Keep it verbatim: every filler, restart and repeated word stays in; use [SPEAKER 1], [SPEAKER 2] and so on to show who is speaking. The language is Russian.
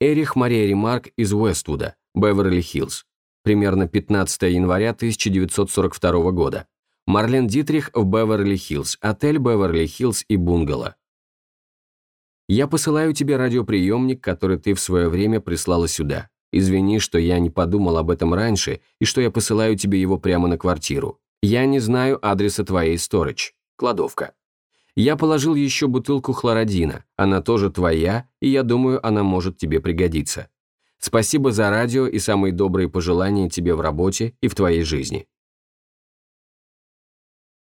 [SPEAKER 1] Эрих Мария Ремарк из Уэствуда, Беверли-Хиллз. Примерно пятнадцатого января тысяча девятьсот сорок второго года. Марлен Дитрих в Беверли-Хиллз, отель Беверли-Хиллз и бунгало. Я посылаю тебе радиоприемник, который ты в свое время прислала сюда. Извини, что я не подумал об этом раньше и что я посылаю тебе его прямо на квартиру. Я не знаю адреса твоей сторидж. Кладовка. Я положил еще бутылку хлородина. Она тоже твоя, и я думаю, она может тебе пригодиться. Спасибо за радио и самые добрые пожелания тебе в работе и в твоей жизни.